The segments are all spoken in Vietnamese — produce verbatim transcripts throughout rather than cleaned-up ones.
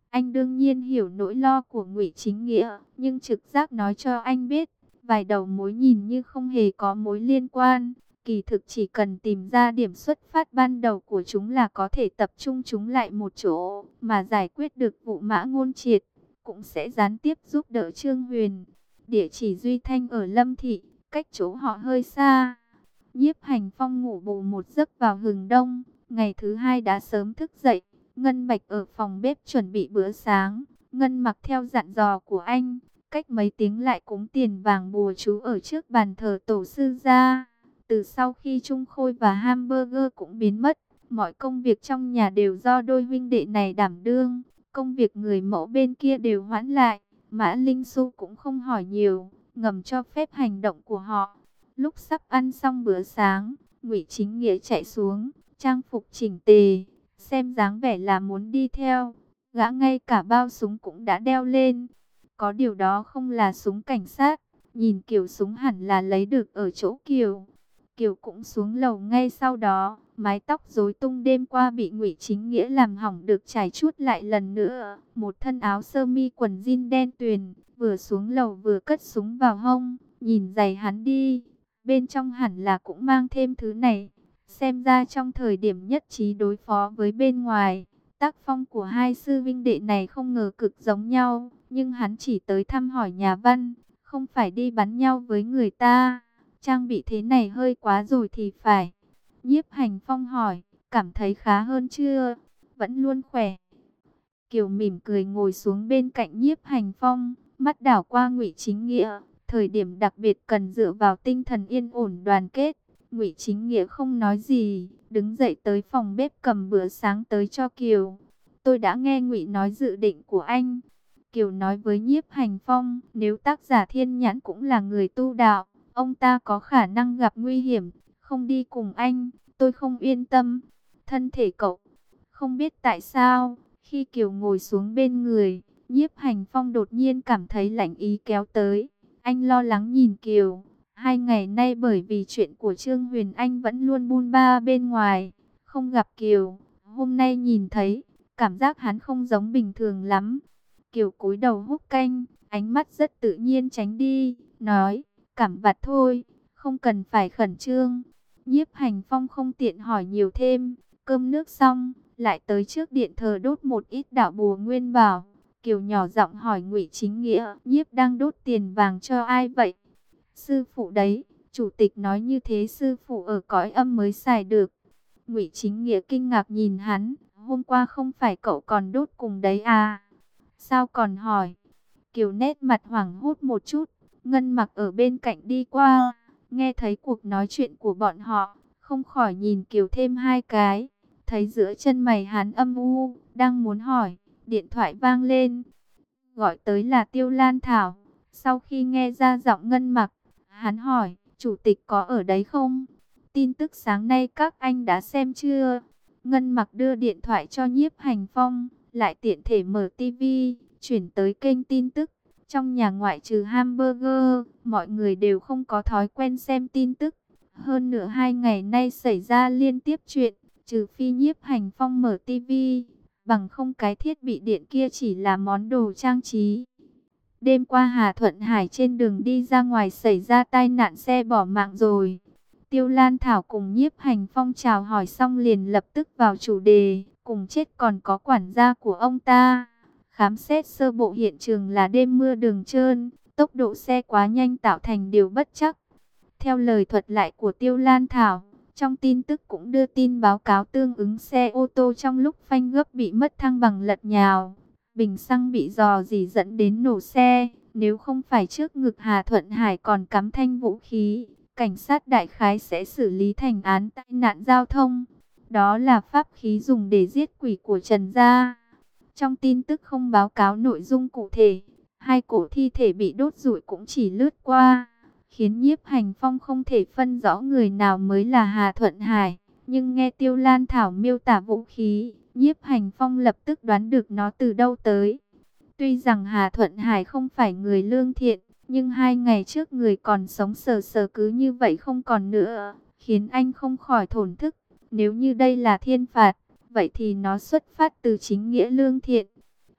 Anh đương nhiên hiểu nỗi lo của Ngụy Chính Nghĩa, nhưng trực giác nói cho anh biết, vài đầu mối nhìn như không hề có mối liên quan. Kỳ thực chỉ cần tìm ra điểm xuất phát ban đầu của chúng là có thể tập trung chúng lại một chỗ, mà giải quyết được vụ Mã Ngôn Triệt, cũng sẽ gián tiếp giúp đỡ Trương Huyền. Địa chỉ Duy Thanh ở Lâm Thị, cách chỗ họ hơi xa. Nhiếp Hành Phong ngủ bù một giấc vào hừng đông, ngày thứ hai đã sớm thức dậy. Ngân Bạch ở phòng bếp chuẩn bị bữa sáng, Ngân Mặc theo dặn dò của anh, cách mấy tiếng lại cúng tiền vàng bùa chú ở trước bàn thờ tổ sư gia. Từ sau khi Trung Khôi và Hamburger cũng biến mất, mọi công việc trong nhà đều do đôi huynh đệ này đảm đương. Công việc người mẫu bên kia đều hoãn lại, Mã Linh Xu cũng không hỏi nhiều, ngầm cho phép hành động của họ. Lúc sắp ăn xong bữa sáng, Ngụy Chính Nghĩa chạy xuống, trang phục chỉnh tề, xem dáng vẻ là muốn đi theo. Gã ngay cả bao súng cũng đã đeo lên. Có điều đó không là súng cảnh sát, nhìn kiểu súng hẳn là lấy được ở chỗ Kiều. Kiều cũng xuống lầu ngay sau đó, mái tóc rối tung đêm qua bị Ngụy Chính Nghĩa làm hỏng được trải chuốt lại lần nữa. Một thân áo sơ mi quần jean đen tuyền, vừa xuống lầu vừa cất súng vào hông, nhìn giày hắn đi. Bên trong hẳn là cũng mang thêm thứ này. Xem ra trong thời điểm nhất trí đối phó với bên ngoài, tác phong của hai sư vinh đệ này không ngờ cực giống nhau. Nhưng hắn chỉ tới thăm hỏi nhà Văn, không phải đi bắn nhau với người ta. Trang bị thế này hơi quá rồi thì phải. Nhiếp Hành Phong hỏi, cảm thấy khá hơn chưa? Vẫn luôn khỏe. Kiều mỉm cười ngồi xuống bên cạnh Nhiếp Hành Phong, mắt đảo qua Ngụy Chính Nghĩa. Thời điểm đặc biệt cần dựa vào tinh thần yên ổn đoàn kết. Ngụy Chính Nghĩa không nói gì, đứng dậy tới phòng bếp cầm bữa sáng tới cho Kiều. Tôi đã nghe Ngụy nói dự định của anh. Kiều nói với Nhiếp Hành Phong, nếu tác giả Thiên Nhãn cũng là người tu đạo, ông ta có khả năng gặp nguy hiểm, không đi cùng anh, tôi không yên tâm. Thân thể cậu, không biết tại sao, khi Kiều ngồi xuống bên người, Nhiếp Hành Phong đột nhiên cảm thấy lạnh ý kéo tới. Anh lo lắng nhìn Kiều. Hai ngày nay bởi vì chuyện của Trương Huyền Anh vẫn luôn bôn ba bên ngoài, không gặp Kiều. Hôm nay nhìn thấy, cảm giác hắn không giống bình thường lắm. Kiều cúi đầu húp canh, ánh mắt rất tự nhiên tránh đi, nói, cảm vặt thôi, không cần phải khẩn trương. Nhiếp Hành Phong không tiện hỏi nhiều thêm, cơm nước xong, lại tới trước điện thờ đốt một ít đạo bùa nguyên bảo. Kiều nhỏ giọng hỏi Ngụy Chính Nghĩa, Nhiếp đang đốt tiền vàng cho ai vậy? Sư phụ đấy, chủ tịch nói như thế sư phụ ở cõi âm mới xài được. Ngụy Chính Nghĩa kinh ngạc nhìn hắn, hôm qua không phải cậu còn đốt cùng đấy à? Sao còn hỏi? Kiều nét mặt hoảng hốt một chút, Ngân Mặc ở bên cạnh đi qua, nghe thấy cuộc nói chuyện của bọn họ, không khỏi nhìn Kiều thêm hai cái, thấy giữa chân mày hắn âm u, đang muốn hỏi, điện thoại vang lên. Gọi tới là Tiêu Lan Thảo. Sau khi nghe ra giọng Ngân Mặc, hắn hỏi, chủ tịch có ở đấy không? Tin tức sáng nay các anh đã xem chưa? Ngân Mặc đưa điện thoại cho Nhiếp Hành Phong, lại tiện thể mở tivi, chuyển tới kênh tin tức. Trong nhà ngoại trừ Hamburger, mọi người đều không có thói quen xem tin tức. Hơn nữa hai ngày nay xảy ra liên tiếp chuyện, trừ phi Nhiếp Hành Phong mở tivi, bằng không cái thiết bị điện kia chỉ là món đồ trang trí. Đêm qua Hà Thuận Hải trên đường đi ra ngoài xảy ra tai nạn xe bỏ mạng rồi. Tiêu Lan Thảo cùng Nhiếp Hành Phong chào hỏi xong liền lập tức vào chủ đề, cùng chết còn có quản gia của ông ta. Khám xét sơ bộ hiện trường là đêm mưa đường trơn, tốc độ xe quá nhanh tạo thành điều bất trắc. Theo lời thuật lại của Tiêu Lan Thảo, trong tin tức cũng đưa tin báo cáo tương ứng xe ô tô trong lúc phanh gấp bị mất thăng bằng lật nhào. Bình xăng bị rò rỉ dẫn đến nổ xe. Nếu không phải trước ngực Hà Thuận Hải còn cắm thanh vũ khí, cảnh sát đại khái sẽ xử lý thành án tai nạn giao thông. Đó là pháp khí dùng để giết quỷ của Trần gia. Trong tin tức không báo cáo nội dung cụ thể, hai cổ thi thể bị đốt rụi cũng chỉ lướt qua, khiến Nhiếp Hành Phong không thể phân rõ người nào mới là Hà Thuận Hải. Nhưng nghe Tiêu Lan Thảo miêu tả vũ khí, Nhiếp Hành Phong lập tức đoán được nó từ đâu tới. Tuy rằng Hà Thuận Hải không phải người lương thiện, nhưng hai ngày trước người còn sống sờ sờ cứ như vậy không còn nữa, khiến anh không khỏi thổn thức. Nếu như đây là thiên phạt, vậy thì nó xuất phát từ chính nghĩa lương thiện.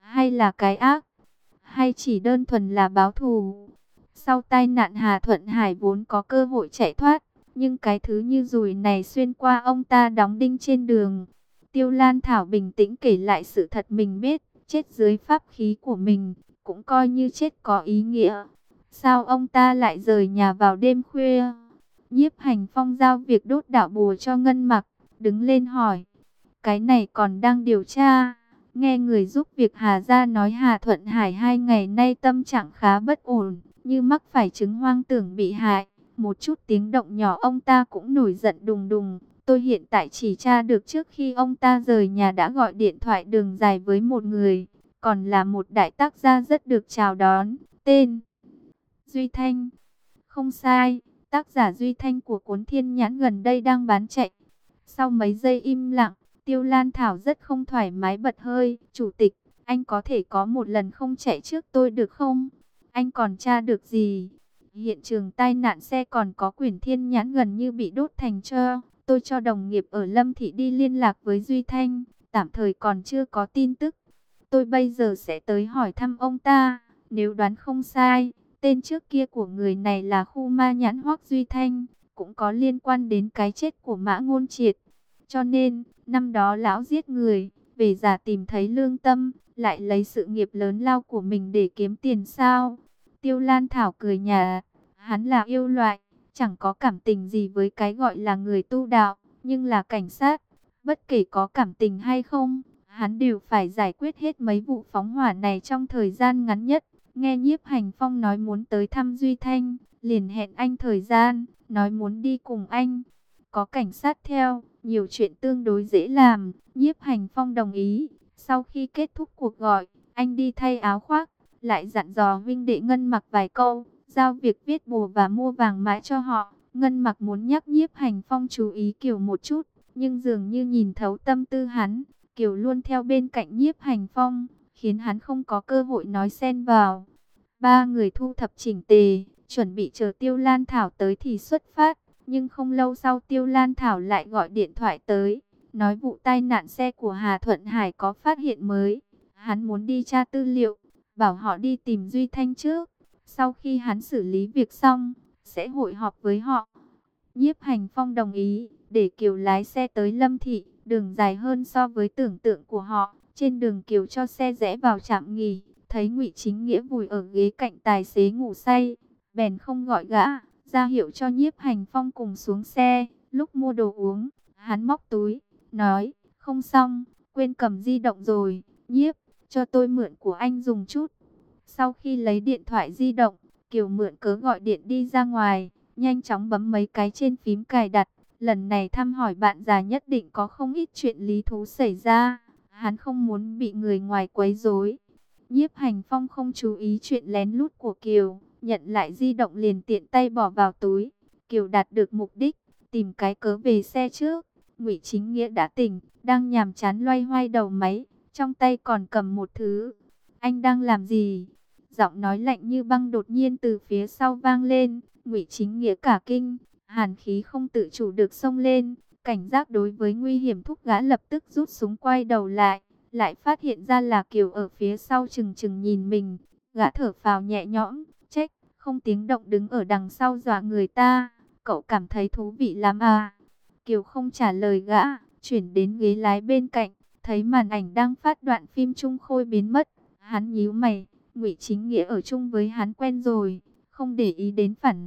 hay là cái ác, hay chỉ đơn thuần là báo thù? Sau tai nạn Hà Thuận Hải vốn có cơ hội chạy thoát, nhưng cái thứ như dùi này xuyên qua ông ta đóng đinh trên đường. Tiêu Lan Thảo bình tĩnh kể lại sự thật mình biết, chết dưới pháp khí của mình, cũng coi như chết có ý nghĩa. Sao ông ta lại rời nhà vào đêm khuya? Nhiếp Hành Phong giao việc đốt đạo bùa cho Ngân Mặc, đứng lên hỏi. Cái này còn đang điều tra. Nghe người giúp việc Hà Gia nói Hà Thuận Hải hai ngày nay tâm trạng khá bất ổn, như mắc phải chứng hoang tưởng bị hại. Một chút tiếng động nhỏ ông ta cũng nổi giận đùng đùng. Tôi hiện tại chỉ tra được trước khi ông ta rời nhà đã gọi điện thoại đường dài với một người, còn là một đại tác gia rất được chào đón, tên Duy Thanh. Không sai, tác giả Duy Thanh của cuốn Thiên Nhãn gần đây đang bán chạy. Sau mấy giây im lặng, Tiêu Lan Thảo rất không thoải mái bật hơi. Chủ tịch, anh có thể có một lần không chạy trước tôi được không? Anh còn tra được gì? Hiện trường tai nạn xe còn có quyển Thiên Nhãn gần như bị đốt thành tro. Tôi cho đồng nghiệp ở Lâm Thị đi liên lạc với Duy Thanh, tạm thời còn chưa có tin tức. Tôi bây giờ sẽ tới hỏi thăm ông ta. Nếu đoán không sai, tên trước kia của người này là khu ma nhãn Hoắc Duy Thanh, cũng có liên quan đến cái chết của Mã Ngôn Triệt. Cho nên, năm đó lão giết người, về già tìm thấy lương tâm, lại lấy sự nghiệp lớn lao của mình để kiếm tiền sao? Tiêu Lan Thảo cười nhạt, hắn là yêu loại, chẳng có cảm tình gì với cái gọi là người tu đạo, nhưng là cảnh sát, bất kể có cảm tình hay không, hắn đều phải giải quyết hết mấy vụ phóng hỏa này trong thời gian ngắn nhất. Nghe Nhiếp Hành Phong nói muốn tới thăm Duy Thanh, liền hẹn anh thời gian, nói muốn đi cùng anh. Có cảnh sát theo, nhiều chuyện tương đối dễ làm. Nhiếp Hành Phong đồng ý. Sau khi kết thúc cuộc gọi, anh đi thay áo khoác, lại dặn dò huynh đệ Ngân Mặc vài câu, giao việc viết bùa và mua vàng mã cho họ. Ngân Mặc muốn nhắc Nhiếp Hành Phong chú ý Kiều một chút, nhưng dường như nhìn thấu tâm tư hắn, Kiều luôn theo bên cạnh Nhiếp Hành Phong, khiến hắn không có cơ hội nói xen vào. Ba người thu thập chỉnh tề, chuẩn bị chờ Tiêu Lan Thảo tới thì xuất phát. Nhưng không lâu sau Tiêu Lan Thảo lại gọi điện thoại tới, nói vụ tai nạn xe của Hà Thuận Hải có phát hiện mới. Hắn muốn đi tra tư liệu, bảo họ đi tìm Duy Thanh trước. Sau khi hắn xử lý việc xong, sẽ hội họp với họ. Nhiếp Hành Phong đồng ý, để Kiều lái xe tới Lâm Thị, đường dài hơn so với tưởng tượng của họ. Trên đường Kiều cho xe rẽ vào trạm nghỉ, thấy Ngụy Chính Nghĩa vùi ở ghế cạnh tài xế ngủ say, bèn không gọi gã, ra hiệu cho Nhiếp Hành Phong cùng xuống xe. Lúc mua đồ uống, hắn móc túi, nói, không xong, quên cầm di động rồi, Nhiếp, cho tôi mượn của anh dùng chút. Sau khi lấy điện thoại di động, Kiều mượn cớ gọi điện đi ra ngoài, nhanh chóng bấm mấy cái trên phím cài đặt. Lần này thăm hỏi bạn già nhất định có không ít chuyện lý thú xảy ra, hắn không muốn bị người ngoài quấy rối. Nhiếp Hành Phong không chú ý chuyện lén lút của Kiều, nhận lại di động liền tiện tay bỏ vào túi. Kiều đạt được mục đích, tìm cái cớ về xe trước. Ngụy Chính Nghĩa đã tỉnh, đang nhàm chán loay hoay đầu máy, trong tay còn cầm một thứ. Anh đang làm gì? Giọng nói lạnh như băng đột nhiên từ phía sau vang lên. Ngụy Chính Nghĩa cả kinh, hàn khí không tự chủ được xông lên. Cảnh giác đối với nguy hiểm thúc gã lập tức rút súng quay đầu lại. Lại phát hiện ra là Kiều ở phía sau chừng chừng nhìn mình. Gã thở phào nhẹ nhõm, trách, không tiếng động đứng ở đằng sau dọa người ta. Cậu cảm thấy thú vị lắm à? Kiều không trả lời gã, chuyển đến ghế lái bên cạnh, thấy màn ảnh đang phát đoạn phim Trung Khôi biến mất. Hắn nhíu mày, Ngụy Chính Nghĩa ở chung với hắn quen rồi, không để ý đến phản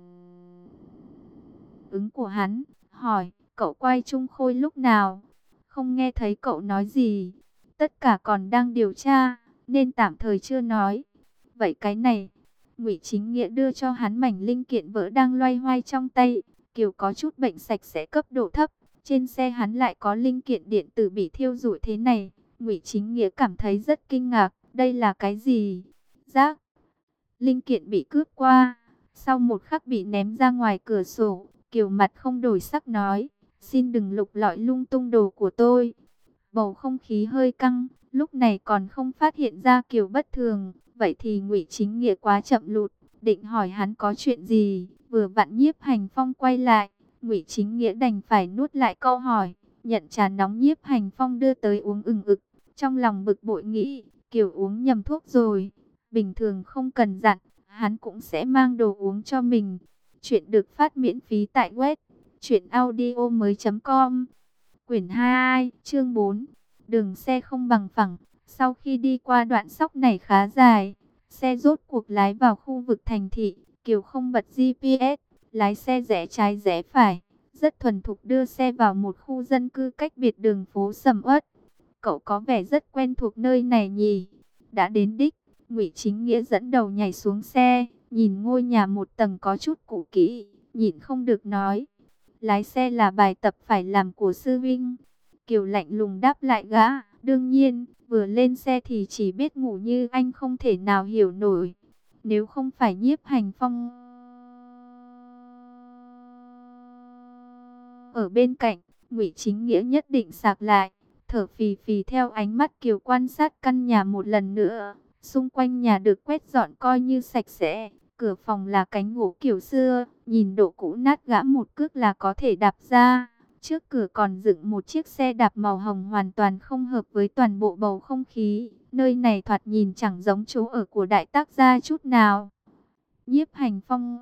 ứng của hắn, hỏi, cậu quay Trung Khôi lúc nào? Không nghe thấy cậu nói gì. Tất cả còn đang điều tra, nên tạm thời chưa nói. Vậy cái này, Ngụy Chính Nghĩa đưa cho hắn mảnh linh kiện vỡ đang loay hoay trong tay. Kiều có chút bệnh sạch sẽ cấp độ thấp, trên xe hắn lại có linh kiện điện tử bị thiêu rụi thế này. Ngụy Chính Nghĩa cảm thấy rất kinh ngạc, đây là cái gì? Rác. Linh kiện bị cướp qua, sau một khắc bị ném ra ngoài cửa sổ. Kiều mặt không đổi sắc nói, xin đừng lục lọi lung tung đồ của tôi. Bầu không khí hơi căng, lúc này còn không phát hiện ra Kiều bất thường. Vậy thì Ngụy Chính Nghĩa quá chậm lụt, định hỏi hắn có chuyện gì. Vừa vặn Nhiếp Hành Phong quay lại, Ngụy Chính Nghĩa đành phải nuốt lại câu hỏi, nhận trà nóng Nhiếp Hành Phong đưa tới uống ừng ực. Trong lòng bực bội nghĩ, Kiều uống nhầm thuốc rồi. Bình thường không cần dặn, hắn cũng sẽ mang đồ uống cho mình. Chuyện được phát miễn phí tại web truyện audio mới.com. Quyển hai, chương bốn. Đường xe không bằng phẳng. Sau khi đi qua đoạn sóc này khá dài, xe rốt cuộc lái vào khu vực thành thị. Kiều không bật giê pê ét, lái xe rẽ trái rẽ phải, rất thuần thục đưa xe vào một khu dân cư cách biệt đường phố sầm uất. Cậu có vẻ rất quen thuộc nơi này nhỉ? Đã đến đích, Ngụy Chính Nghĩa dẫn đầu nhảy xuống xe, nhìn ngôi nhà một tầng có chút cũ kỹ, nhịn không được nói. Lái xe là bài tập phải làm của sư vinh. Kiều lạnh lùng đáp lại gã, đương nhiên, vừa lên xe thì chỉ biết ngủ như anh không thể nào hiểu nổi. Nếu không phải Nhiếp Hành Phong ở bên cạnh, Ngụy Chính Nghĩa nhất định sạc lại, thở phì phì theo ánh mắt Kiều quan sát căn nhà một lần nữa. Xung quanh nhà được quét dọn coi như sạch sẽ, cửa phòng là cánh gỗ kiểu xưa, nhìn độ cũ nát gã một cước là có thể đạp ra. Trước cửa còn dựng một chiếc xe đạp màu hồng hoàn toàn không hợp với toàn bộ bầu không khí. Nơi này thoạt nhìn chẳng giống chỗ ở của đại tác gia chút nào. Nhiếp Hành Phong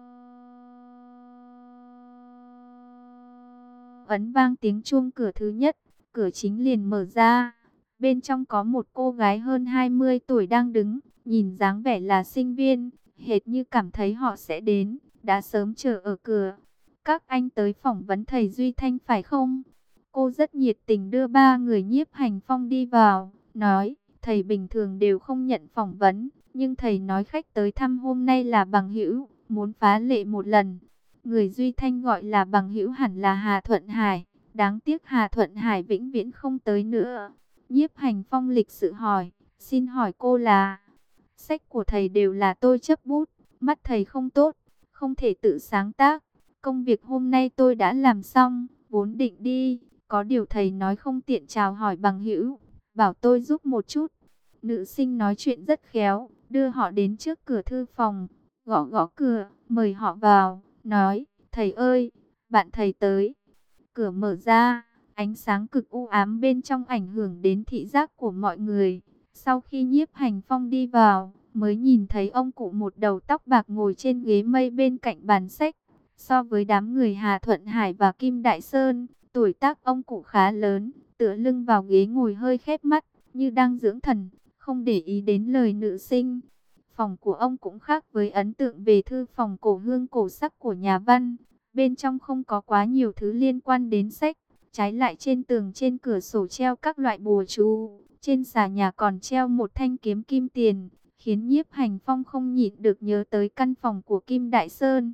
ấn vang tiếng chuông cửa thứ nhất, cửa chính liền mở ra. Bên trong có một cô gái hơn hai mươi tuổi đang đứng, nhìn dáng vẻ là sinh viên, hệt như cảm thấy họ sẽ đến, đã sớm chờ ở cửa. Các anh tới phỏng vấn thầy Duy Thanh phải không? Cô rất nhiệt tình đưa ba người Nhiếp Hành Phong đi vào, nói, thầy bình thường đều không nhận phỏng vấn, nhưng thầy nói khách tới thăm hôm nay là bằng hữu, muốn phá lệ một lần. Người Duy Thanh gọi là bằng hữu hẳn là Hà Thuận Hải, đáng tiếc Hà Thuận Hải vĩnh viễn không tới nữa. Nhiếp Hành Phong lịch sự hỏi, xin hỏi cô là... Sách của thầy đều là tôi chấp bút, mắt thầy không tốt, không thể tự sáng tác. Công việc hôm nay tôi đã làm xong, vốn định đi, có điều thầy nói không tiện chào hỏi bằng hữu, bảo tôi giúp một chút. Nữ sinh nói chuyện rất khéo, đưa họ đến trước cửa thư phòng, gõ gõ cửa, mời họ vào, nói, thầy ơi, bạn thầy tới. Cửa mở ra, ánh sáng cực u ám bên trong ảnh hưởng đến thị giác của mọi người. Sau khi Nhiếp Hành Phong đi vào, mới nhìn thấy ông cụ một đầu tóc bạc ngồi trên ghế mây bên cạnh bàn sách. So với đám người Hà Thuận Hải và Kim Đại Sơn, tuổi tác ông cụ khá lớn, tựa lưng vào ghế ngồi hơi khép mắt, như đang dưỡng thần, không để ý đến lời nữ sinh. Phòng của ông cũng khác với ấn tượng về thư phòng cổ hương cổ sắc của nhà văn. Bên trong không có quá nhiều thứ liên quan đến sách, trái lại trên tường trên cửa sổ treo các loại bùa chú, trên xà nhà còn treo một thanh kiếm kim tiền, khiến Nhiếp Hành Phong không nhịn được nhớ tới căn phòng của Kim Đại Sơn.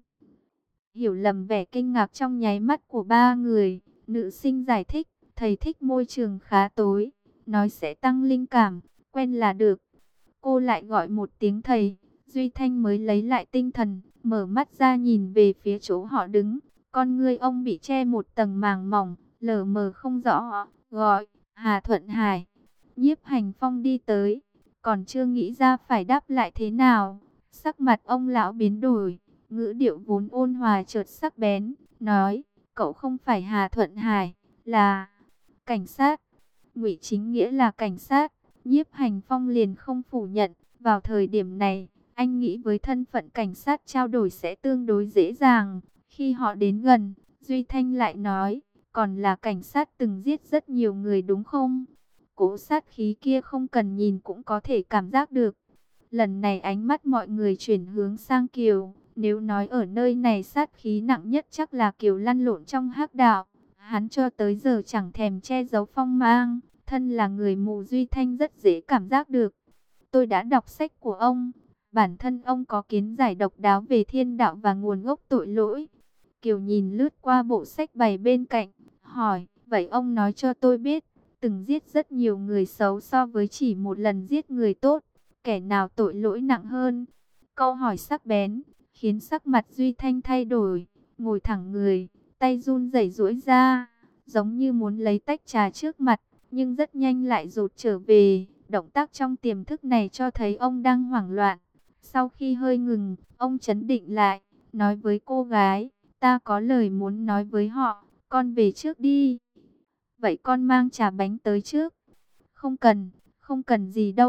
Hiểu lầm vẻ kinh ngạc trong nháy mắt của ba người, nữ sinh giải thích, thầy thích môi trường khá tối, nói sẽ tăng linh cảm, quen là được. Cô lại gọi một tiếng thầy, Duy Thanh mới lấy lại tinh thần, mở mắt ra nhìn về phía chỗ họ đứng. Con ngươi ông bị che một tầng màng mỏng, lờ mờ không rõ, gọi, Hà Thuận Hải. Nhiếp Hành Phong đi tới, còn chưa nghĩ ra phải đáp lại thế nào. Sắc mặt ông lão biến đổi, ngữ điệu vốn ôn hòa chợt sắc bén, nói, cậu không phải Hà Thuận Hải, là cảnh sát. Ngụy Chính Nghĩa là cảnh sát. Nhiếp Hành Phong liền không phủ nhận, vào thời điểm này, anh nghĩ với thân phận cảnh sát trao đổi sẽ tương đối dễ dàng. Khi họ đến gần, Duy Thanh lại nói, còn là cảnh sát từng giết rất nhiều người đúng không? Cỗ sát khí kia không cần nhìn cũng có thể cảm giác được. Lần này ánh mắt mọi người chuyển hướng sang Kiều, nếu nói ở nơi này sát khí nặng nhất chắc là Kiều lăn lộn trong hắc đạo. Hắn cho tới giờ chẳng thèm che giấu phong mang. Thân là người mù Duy Thanh rất dễ cảm giác được. Tôi đã đọc sách của ông. Bản thân ông có kiến giải độc đáo về thiên đạo và nguồn gốc tội lỗi. Kiều nhìn lướt qua bộ sách bày bên cạnh, hỏi, vậy ông nói cho tôi biết, từng giết rất nhiều người xấu so với chỉ một lần giết người tốt, kẻ nào tội lỗi nặng hơn? Câu hỏi sắc bén, khiến sắc mặt Duy Thanh thay đổi, ngồi thẳng người, tay run rẩy duỗi ra, giống như muốn lấy tách trà trước mặt. Nhưng rất nhanh lại rụt trở về, động tác trong tiềm thức này cho thấy ông đang hoảng loạn. Sau khi hơi ngừng, ông trấn định lại, nói với cô gái, ta có lời muốn nói với họ, con về trước đi. Vậy con mang trà bánh tới trước. Không cần, không cần gì đâu,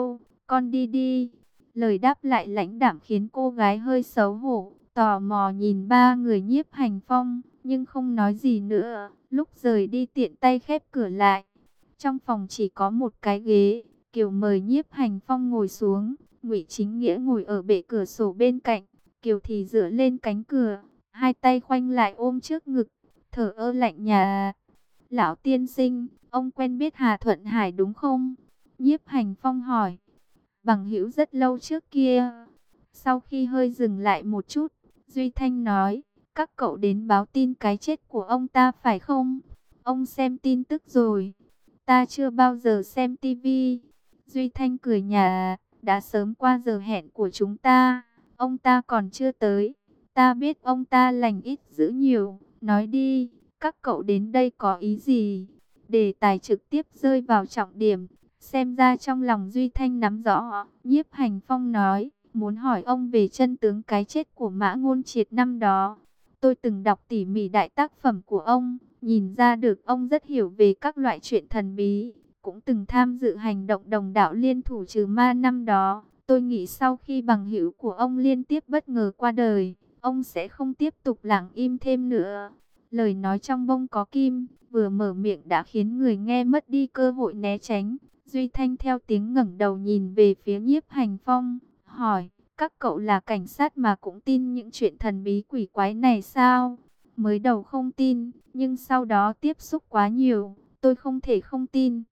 con đi đi. Lời đáp lại lãnh đạm khiến cô gái hơi xấu hổ, tò mò nhìn ba người Nhiếp Hành Phong, nhưng không nói gì nữa. Lúc rời đi tiện tay khép cửa lại. Trong phòng chỉ có một cái ghế, Kiều mời Nhiếp Hành Phong ngồi xuống, Ngụy Chính Nghĩa ngồi ở bệ cửa sổ bên cạnh, Kiều thì dựa lên cánh cửa, hai tay khoanh lại ôm trước ngực, thở ơ lạnh nhà. Lão tiên sinh, ông quen biết Hà Thuận Hải đúng không? Nhiếp Hành Phong hỏi. Bằng hữu rất lâu trước kia. Sau khi hơi dừng lại một chút, Duy Thanh nói, các cậu đến báo tin cái chết của ông ta phải không? Ông xem tin tức rồi. Ta chưa bao giờ xem tivi. Duy Thanh cười nhạt, đã sớm qua giờ hẹn của chúng ta. Ông ta còn chưa tới. Ta biết ông ta lành ít dữ nhiều. Nói đi, các cậu đến đây có ý gì? Đề tài trực tiếp rơi vào trọng điểm. Xem ra trong lòng Duy Thanh nắm rõ. Nhiếp Hành Phong nói, muốn hỏi ông về chân tướng cái chết của Mã Ngôn Triệt năm đó. Tôi từng đọc tỉ mỉ đại tác phẩm của ông, nhìn ra được ông rất hiểu về các loại chuyện thần bí, cũng từng tham dự hành động đồng đạo liên thủ trừ ma năm đó. Tôi nghĩ sau khi bằng hữu của ông liên tiếp bất ngờ qua đời, ông sẽ không tiếp tục lặng im thêm nữa. Lời nói trong bông có kim, vừa mở miệng đã khiến người nghe mất đi cơ hội né tránh. Duy Thanh theo tiếng ngẩng đầu nhìn về phía Nhiếp Hành Phong, hỏi, các cậu là cảnh sát mà cũng tin những chuyện thần bí quỷ quái này sao? Mới đầu không tin, nhưng sau đó tiếp xúc quá nhiều, tôi không thể không tin.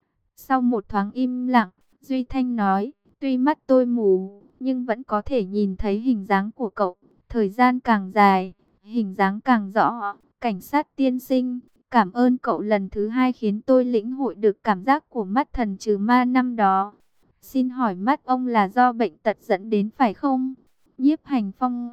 Sau một thoáng im lặng, Duy Thanh nói, tuy mắt tôi mù, nhưng vẫn có thể nhìn thấy hình dáng của cậu. Thời gian càng dài, hình dáng càng rõ. Cảnh sát tiên sinh, cảm ơn cậu lần thứ hai khiến tôi lĩnh hội được cảm giác của mắt thần trừ ma năm đó. Xin hỏi mắt ông là do bệnh tật dẫn đến phải không? Nhiếp Hành Phong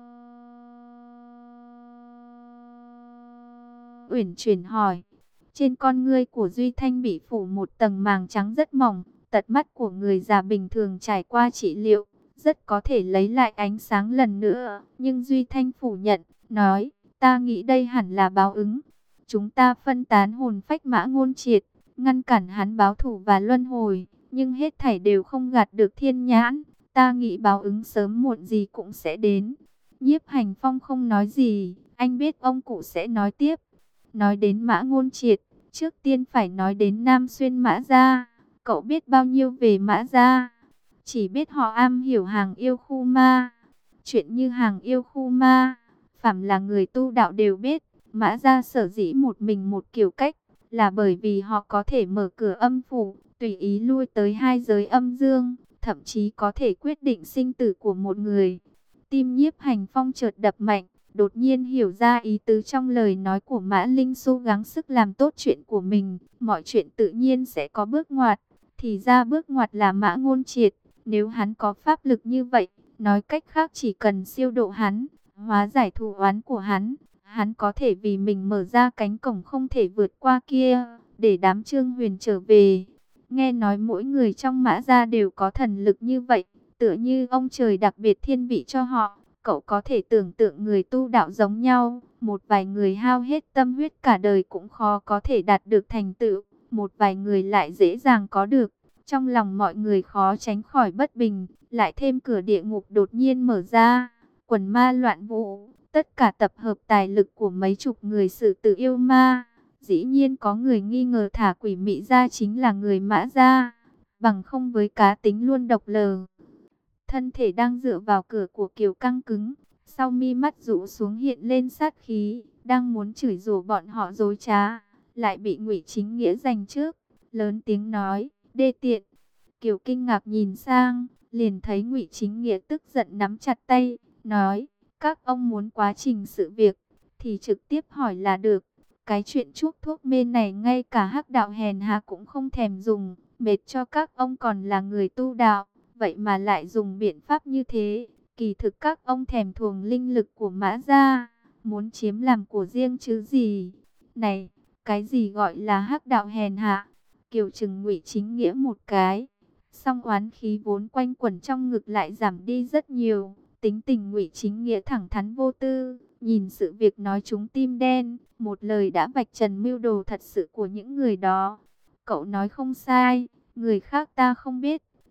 uyển chuyển hỏi. Trên con ngươi của Duy Thanh bị phủ một tầng màng trắng rất mỏng. Tật mắt của người già bình thường trải qua trị liệu, rất có thể lấy lại ánh sáng lần nữa. Nhưng Duy Thanh phủ nhận, nói, ta nghĩ đây hẳn là báo ứng. Chúng ta phân tán hồn phách Mã Ngôn Triệt, ngăn cản hắn báo thù và luân hồi, nhưng hết thảy đều không gạt được thiên nhãn. Ta nghĩ báo ứng sớm muộn gì cũng sẽ đến. Nhiếp Hành Phong không nói gì, anh biết ông cụ sẽ nói tiếp. Nói đến Mã Ngôn Triệt, trước tiên phải nói đến Nam Xuyên Mã Gia. Cậu biết bao nhiêu về Mã Gia? Chỉ biết họ am hiểu hàng yêu khu ma. Chuyện như hàng yêu khu ma, phàm là người tu đạo đều biết. Mã Gia sở dĩ một mình một kiểu cách, là bởi vì họ có thể mở cửa âm phủ, tùy ý lui tới hai giới âm dương, thậm chí có thể quyết định sinh tử của một người. Tim Nhiếp Hành Phong chợt đập mạnh, đột nhiên hiểu ra ý tứ trong lời nói của Mã Linh Xu, gắng sức làm tốt chuyện của mình, mọi chuyện tự nhiên sẽ có bước ngoặt. Thì ra bước ngoặt là Mã Ngôn Triệt, nếu hắn có pháp lực như vậy, nói cách khác chỉ cần siêu độ hắn, hóa giải thù oán của hắn, hắn có thể vì mình mở ra cánh cổng không thể vượt qua kia, để đám Trương Huyền trở về. Nghe nói mỗi người trong Mã Gia đều có thần lực như vậy, tựa như ông trời đặc biệt thiên vị cho họ. Cậu có thể tưởng tượng người tu đạo giống nhau, một vài người hao hết tâm huyết cả đời cũng khó có thể đạt được thành tựu, một vài người lại dễ dàng có được. Trong lòng mọi người khó tránh khỏi bất bình, lại thêm cửa địa ngục đột nhiên mở ra, quần ma loạn vũ, tất cả tập hợp tài lực của mấy chục người xử tử yêu ma. Dĩ nhiên có người nghi ngờ thả quỷ mị ra chính là người Mã Gia, bằng không với cá tính luôn độc lờ. Thân thể đang dựa vào cửa của Kiều căng cứng, sau mi mắt rũ xuống hiện lên sát khí, đang muốn chửi rủa bọn họ dối trá, lại bị Ngụy Chính Nghĩa giành trước, lớn tiếng nói, đê tiện. Kiều kinh ngạc nhìn sang, liền thấy Ngụy Chính Nghĩa tức giận nắm chặt tay, nói, các ông muốn quá trình sự việc, thì trực tiếp hỏi là được. Cái chuyện chuốc thuốc mê này ngay cả hắc đạo hèn hạ cũng không thèm dùng, mệt cho các ông còn là người tu đạo, vậy mà lại dùng biện pháp như thế. Kỳ thực các ông thèm thuồng linh lực của Mã Gia, muốn chiếm làm của riêng chứ gì. Này, cái gì gọi là hắc đạo hèn hạ? Kiều chừng Ngụy Chính Nghĩa một cái, song oán khí vốn quanh quẩn trong ngực lại giảm đi rất nhiều. Tính tình Ngụy Chính Nghĩa thẳng thắn vô tư, nhìn sự việc nói trúng tim đen, một lời đã vạch trần mưu đồ thật sự của những người đó. Cậu nói không sai, người khác ta không biết,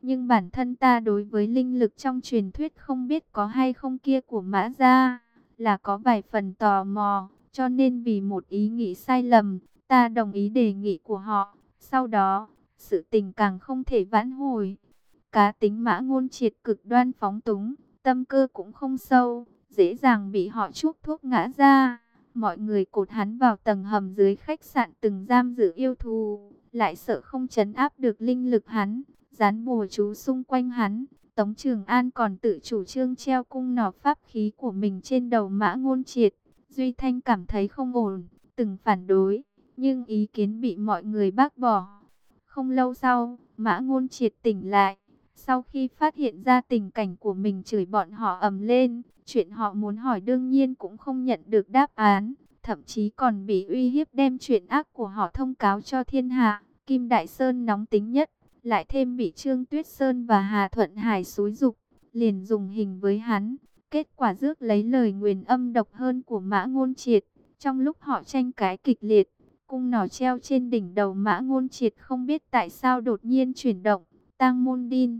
nhưng bản thân ta đối với linh lực trong truyền thuyết không biết có hay không kia của Mã gia, là có vài phần tò mò, cho nên vì một ý nghĩ sai lầm, ta đồng ý đề nghị của họ. Sau đó, sự tình càng không thể vãn hồi. Cá tính Mã Ngôn Triệt cực đoan phóng túng, tâm cơ cũng không sâu, dễ dàng bị họ chuốc thuốc ngã ra. Mọi người cột hắn vào tầng hầm dưới khách sạn từng giam giữ yêu thù, lại sợ không trấn áp được linh lực hắn, dán bùa chú xung quanh hắn. Tống Trường An còn tự chủ trương treo cung nỏ pháp khí của mình trên đầu Mã Ngôn Triệt. Duy Thanh cảm thấy không ổn, từng phản đối, nhưng ý kiến bị mọi người bác bỏ. Không lâu sau, Mã Ngôn Triệt tỉnh lại. Sau khi phát hiện ra tình cảnh của mình, chửi bọn họ ầm lên. Chuyện họ muốn hỏi đương nhiên cũng không nhận được đáp án, thậm chí còn bị uy hiếp đem chuyện ác của họ thông cáo cho thiên hạ. Kim Đại Sơn nóng tính nhất, lại thêm bị Trương Tuyết Sơn và Hà Thuận Hải xúi giục, liền dùng hình với hắn. Kết quả rước lấy lời nguyền âm độc hơn của Mã Ngôn Triệt. Trong lúc họ tranh cãi kịch liệt, cung nỏ treo trên đỉnh đầu Mã Ngôn Triệt không biết tại sao đột nhiên chuyển động, tang môn đin.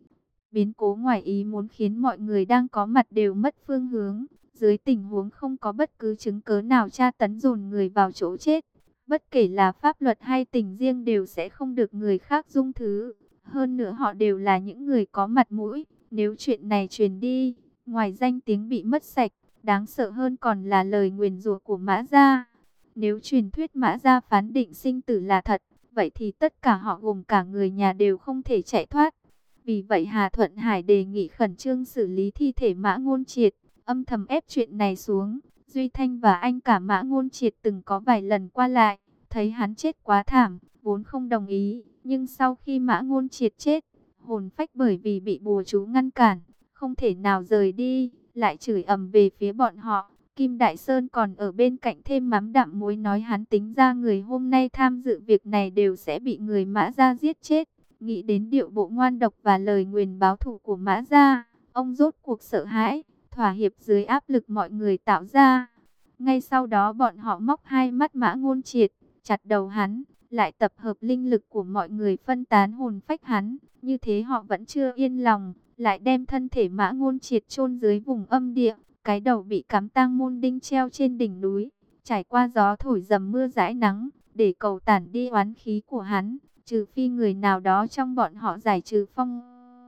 Biến cố ngoài ý muốn khiến mọi người đang có mặt đều mất phương hướng. Dưới tình huống không có bất cứ chứng cớ nào tra tấn dồn người vào chỗ chết, bất kể là pháp luật hay tình riêng đều sẽ không được người khác dung thứ. Hơn nữa họ đều là những người có mặt mũi. Nếu chuyện này truyền đi, ngoài danh tiếng bị mất sạch, đáng sợ hơn còn là lời nguyền rủa của Mã gia. Nếu truyền thuyết Mã gia phán định sinh tử là thật, vậy thì tất cả họ gồm cả người nhà đều không thể chạy thoát. Vì vậy Hà Thuận Hải đề nghị khẩn trương xử lý thi thể Mã Ngôn Triệt, âm thầm ép chuyện này xuống. Duy Thanh và anh cả Mã Ngôn Triệt từng có vài lần qua lại, thấy hắn chết quá thảm, vốn không đồng ý. Nhưng sau khi Mã Ngôn Triệt chết, hồn phách bởi vì bị bùa chú ngăn cản, không thể nào rời đi, lại chửi ầm về phía bọn họ. Kim Đại Sơn còn ở bên cạnh thêm mắm đạm muối, nói hắn tính ra người hôm nay tham dự việc này đều sẽ bị người Mã gia giết chết. Nghĩ đến điệu bộ ngoan độc và lời nguyền báo thù của Mã gia, ông rốt cuộc sợ hãi, thỏa hiệp dưới áp lực mọi người tạo ra. Ngay sau đó bọn họ móc hai mắt Mã Ngôn Triệt, chặt đầu hắn, lại tập hợp linh lực của mọi người phân tán hồn phách hắn. Như thế họ vẫn chưa yên lòng, lại đem thân thể Mã Ngôn Triệt chôn dưới vùng âm địa, cái đầu bị cắm tang môn đinh treo trên đỉnh núi, trải qua gió thổi dầm mưa rãi nắng, để cầu tản đi oán khí của hắn. Trừ phi người nào đó trong bọn họ giải trừ phong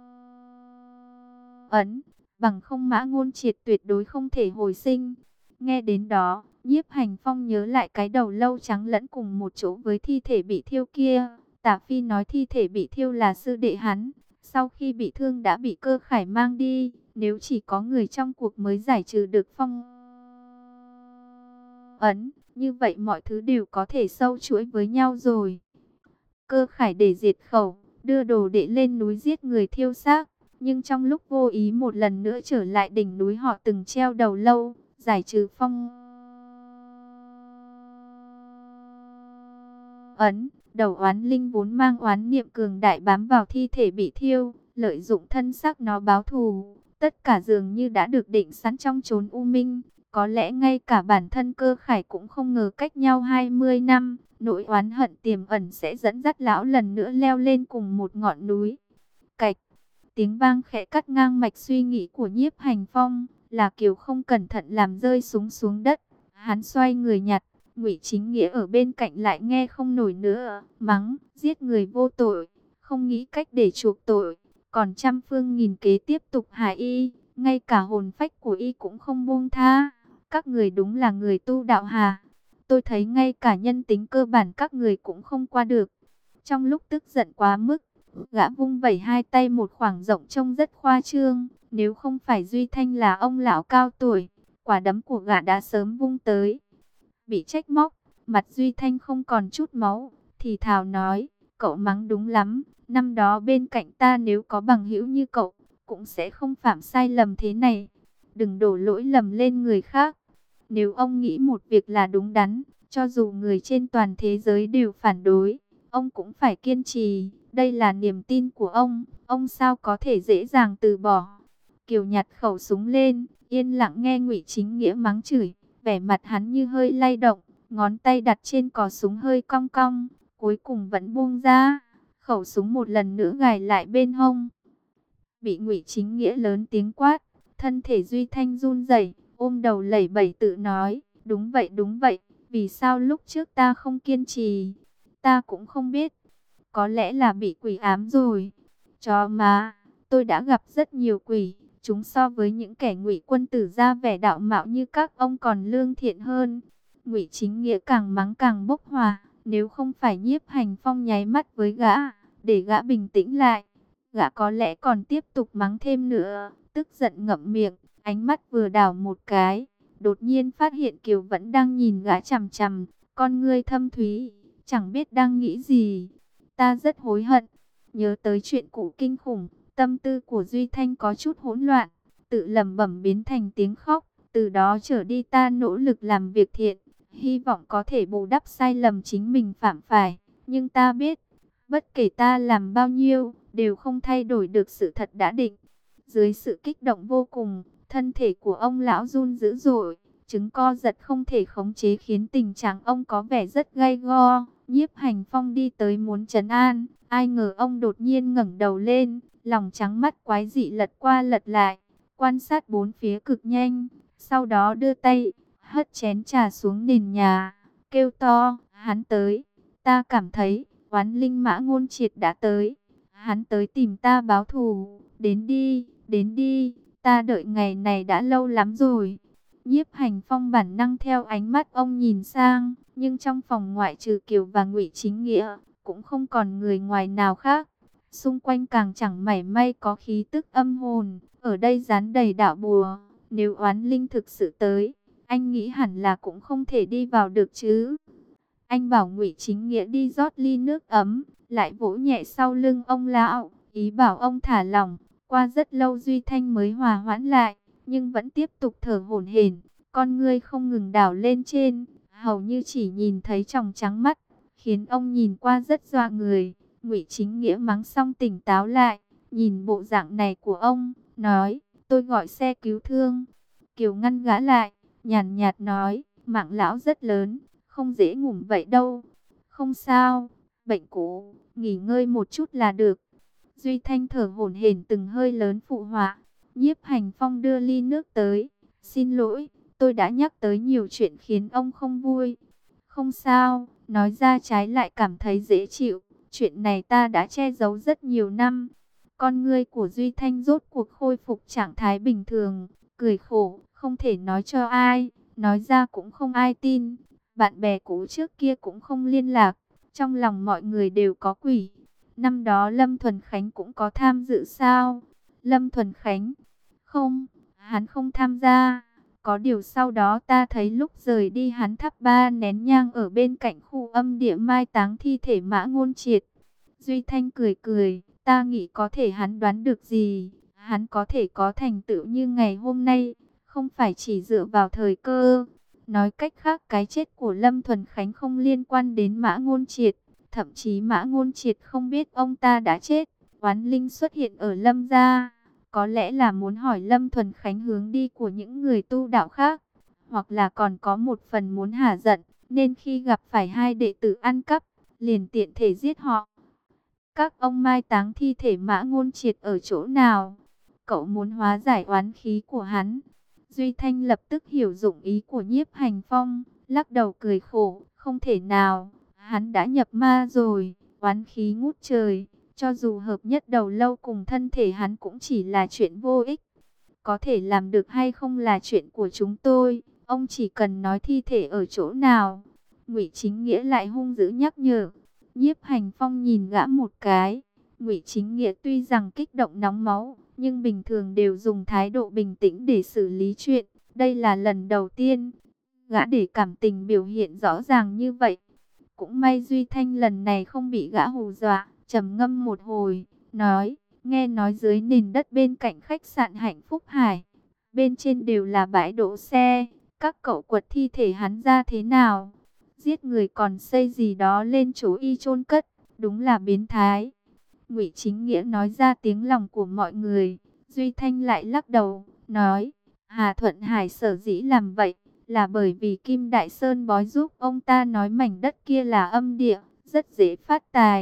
ấn, bằng không Mã Ngôn Triệt tuyệt đối không thể hồi sinh. Nghe đến đó, Nhiếp Hành Phong nhớ lại cái đầu lâu trắng lẫn cùng một chỗ với thi thể bị thiêu kia. Tả Phi nói thi thể bị thiêu là sư đệ hắn, sau khi bị thương đã bị Cơ Khải mang đi. Nếu chỉ có người trong cuộc mới giải trừ được phong ấn, như vậy mọi thứ đều có thể sâu chuỗi với nhau rồi. Cơ Khải để diệt khẩu, đưa đồ đệ lên núi giết người thiêu xác, nhưng trong lúc vô ý một lần nữa trở lại đỉnh núi họ từng treo đầu lâu, giải trừ phong ấn. Đầu oán linh vốn mang oán niệm cường đại bám vào thi thể bị thiêu, lợi dụng thân xác nó báo thù. Tất cả dường như đã được định sẵn trong chốn u minh. Có lẽ ngay cả bản thân Cơ Khải cũng không ngờ cách nhau hai mươi năm, nỗi oán hận tiềm ẩn sẽ dẫn dắt lão lần nữa leo lên cùng một ngọn núi. Cạch, tiếng vang khẽ cắt ngang mạch suy nghĩ của Nhiếp Hành Phong. Là Kiều không cẩn thận làm rơi súng xuống đất. Hắn xoay người nhặt, Ngụy Chính Nghĩa ở bên cạnh lại nghe không nổi nữa, mắng, giết người vô tội, không nghĩ cách để chuộc tội, còn trăm phương nghìn kế tiếp tục hại y, ngay cả hồn phách của y cũng không buông tha. Các người đúng là người tu đạo hà. Tôi thấy ngay cả nhân tính cơ bản các người cũng không qua được. Trong lúc tức giận quá mức, gã vung vẩy hai tay một khoảng rộng trông rất khoa trương. Nếu không phải Duy Thanh là ông lão cao tuổi, quả đấm của gã đã sớm vung tới. Bị trách móc, mặt Duy Thanh không còn chút máu, thì thào nói, cậu mắng đúng lắm. Năm đó bên cạnh ta nếu có bằng hữu như cậu, cũng sẽ không phạm sai lầm thế này. Đừng đổ lỗi lầm lên người khác. Nếu ông nghĩ một việc là đúng đắn, cho dù người trên toàn thế giới đều phản đối, ông cũng phải kiên trì. Đây là niềm tin của ông, ông sao có thể dễ dàng từ bỏ. Kiều nhặt khẩu súng lên, yên lặng nghe Ngụy Chính Nghĩa mắng chửi. Vẻ mặt hắn như hơi lay động, ngón tay đặt trên cò súng hơi cong cong, cuối cùng vẫn buông ra. khẩu súng một lần nữa gài lại bên hông. Bị Ngụy Chính Nghĩa lớn tiếng quát, thân thể Duy Thanh run rẩy, ôm đầu lẩy bẩy tự nói, đúng vậy đúng vậy, vì sao lúc trước ta không kiên trì, ta cũng không biết, có lẽ là bị quỷ ám rồi. Chó má, tôi đã gặp rất nhiều quỷ, chúng so với những kẻ Ngụy quân tử ra vẻ đạo mạo như các ông còn lương thiện hơn. Ngụy Chính Nghĩa càng mắng càng bốc hỏa, nếu không phải Nhiếp Hành Phong nháy mắt với gã, để gã bình tĩnh lại, gã có lẽ còn tiếp tục mắng thêm nữa. Tức giận ngậm miệng, ánh mắt vừa đảo một cái, đột nhiên phát hiện Kiều vẫn đang nhìn gã chằm chằm, con ngươi thâm thúy, chẳng biết đang nghĩ gì. Ta rất hối hận, nhớ tới chuyện cũ kinh khủng, tâm tư của Duy Thanh có chút hỗn loạn, tự lẩm bẩm biến thành tiếng khóc. Từ đó trở đi ta nỗ lực làm việc thiện, hy vọng có thể bù đắp sai lầm chính mình phạm phải. Nhưng ta biết, bất kể ta làm bao nhiêu, đều không thay đổi được sự thật đã định. Dưới sự kích động vô cùng, thân thể của ông lão run dữ dội, chứng co giật không thể khống chế khiến tình trạng ông có vẻ rất gay go. Nhiếp Hành Phong đi tới muốn trấn an, ai ngờ ông đột nhiên ngẩng đầu lên, lòng trắng mắt quái dị lật qua lật lại, quan sát bốn phía cực nhanh, sau đó đưa tay, hất chén trà xuống nền nhà, kêu to, hắn tới, ta cảm thấy, oán linh Mã Ngôn Triệt đã tới, hắn tới tìm ta báo thù, đến đi, đến đi, ta đợi ngày này đã lâu lắm rồi. Nhiếp Hành Phong bản năng theo ánh mắt ông nhìn sang, nhưng trong phòng ngoại trừ Kiều và Ngụy Chính Nghĩa, cũng không còn người ngoài nào khác. Xung quanh càng chẳng mảy may có khí tức âm hồn, ở đây dán đầy đạo bùa. Nếu oán linh thực sự tới, anh nghĩ hẳn là cũng không thể đi vào được chứ. Anh bảo Ngụy Chính Nghĩa đi rót ly nước ấm, lại vỗ nhẹ sau lưng ông lão, ý bảo ông thả lỏng. Qua rất lâu Duy Thanh mới hòa hoãn lại, nhưng vẫn tiếp tục thở hổn hển, con ngươi không ngừng đảo lên trên, hầu như chỉ nhìn thấy tròng trắng mắt, khiến ông nhìn qua rất dọa người. Ngụy Chính Nghĩa mắng xong tỉnh táo lại, nhìn bộ dạng này của ông, nói, tôi gọi xe cứu thương. Kiều ngăn gã lại, nhàn nhạt nói, mạng lão rất lớn, không dễ ngủ vậy đâu. Không sao, bệnh cũ, nghỉ ngơi một chút là được. Duy Thanh thở hổn hển từng hơi lớn phụ họa. Nhiếp Hành Phong đưa ly nước tới, xin lỗi, tôi đã nhắc tới nhiều chuyện khiến ông không vui. Không sao, nói ra trái lại cảm thấy dễ chịu, chuyện này ta đã che giấu rất nhiều năm. Con ngươi của Duy Thanh rốt cuộc khôi phục trạng thái bình thường, cười khổ, không thể nói cho ai, nói ra cũng không ai tin. Bạn bè cũ trước kia cũng không liên lạc, trong lòng mọi người đều có quỷ. Năm đó Lâm Thuần Khánh cũng có tham dự sao? Lâm Thuần Khánh? Không, hắn không tham gia. Có điều sau đó ta thấy lúc rời đi hắn thắp ba nén nhang ở bên cạnh khu âm địa mai táng thi thể Mã Ngôn Triệt. Duy Thanh cười cười, ta nghĩ có thể hắn đoán được gì. Hắn có thể có thành tựu như ngày hôm nay, không phải chỉ dựa vào thời cơ. Nói cách khác, cái chết của Lâm Thuần Khánh không liên quan đến Mã Ngôn Triệt. Thậm chí Mã Ngôn Triệt không biết ông ta đã chết. Oán linh xuất hiện ở Lâm gia, có lẽ là muốn hỏi Lâm Thuần Khánh hướng đi của những người tu đạo khác, hoặc là còn có một phần muốn hả giận, nên khi gặp phải hai đệ tử ăn cắp, liền tiện thể giết họ. Các ông mai táng thi thể Mã Ngôn Triệt ở chỗ nào? Cậu muốn hóa giải oán khí của hắn. Duy Thanh lập tức hiểu dụng ý của Nhiếp Hành Phong, lắc đầu cười khổ, không thể nào, hắn đã nhập ma rồi, oán khí ngút trời. Cho dù hợp nhất đầu lâu cùng thân thể hắn cũng chỉ là chuyện vô ích. Có thể làm được hay không là chuyện của chúng tôi. Ông chỉ cần nói thi thể ở chỗ nào. Ngụy Chính Nghĩa lại hung dữ nhắc nhở. Nhiếp Hành Phong nhìn gã một cái. Ngụy Chính Nghĩa tuy rằng kích động nóng máu, nhưng bình thường đều dùng thái độ bình tĩnh để xử lý chuyện. Đây là lần đầu tiên gã để cảm tình biểu hiện rõ ràng như vậy. Cũng may Duy Thanh lần này không bị gã hù dọa. Trầm ngâm một hồi, nói, nghe nói dưới nền đất bên cạnh khách sạn Hạnh Phúc Hải, bên trên đều là bãi đỗ xe, các cậu quật thi thể hắn ra thế nào? Giết người còn xây gì đó lên chỗ y chôn cất, đúng là biến thái. Ngụy Chính Nghĩa nói ra tiếng lòng của mọi người, Duy Thanh lại lắc đầu, nói, Hà Thuận Hải sở dĩ làm vậy, là bởi vì Kim Đại Sơn bói giúp ông ta nói mảnh đất kia là âm địa, rất dễ phát tài.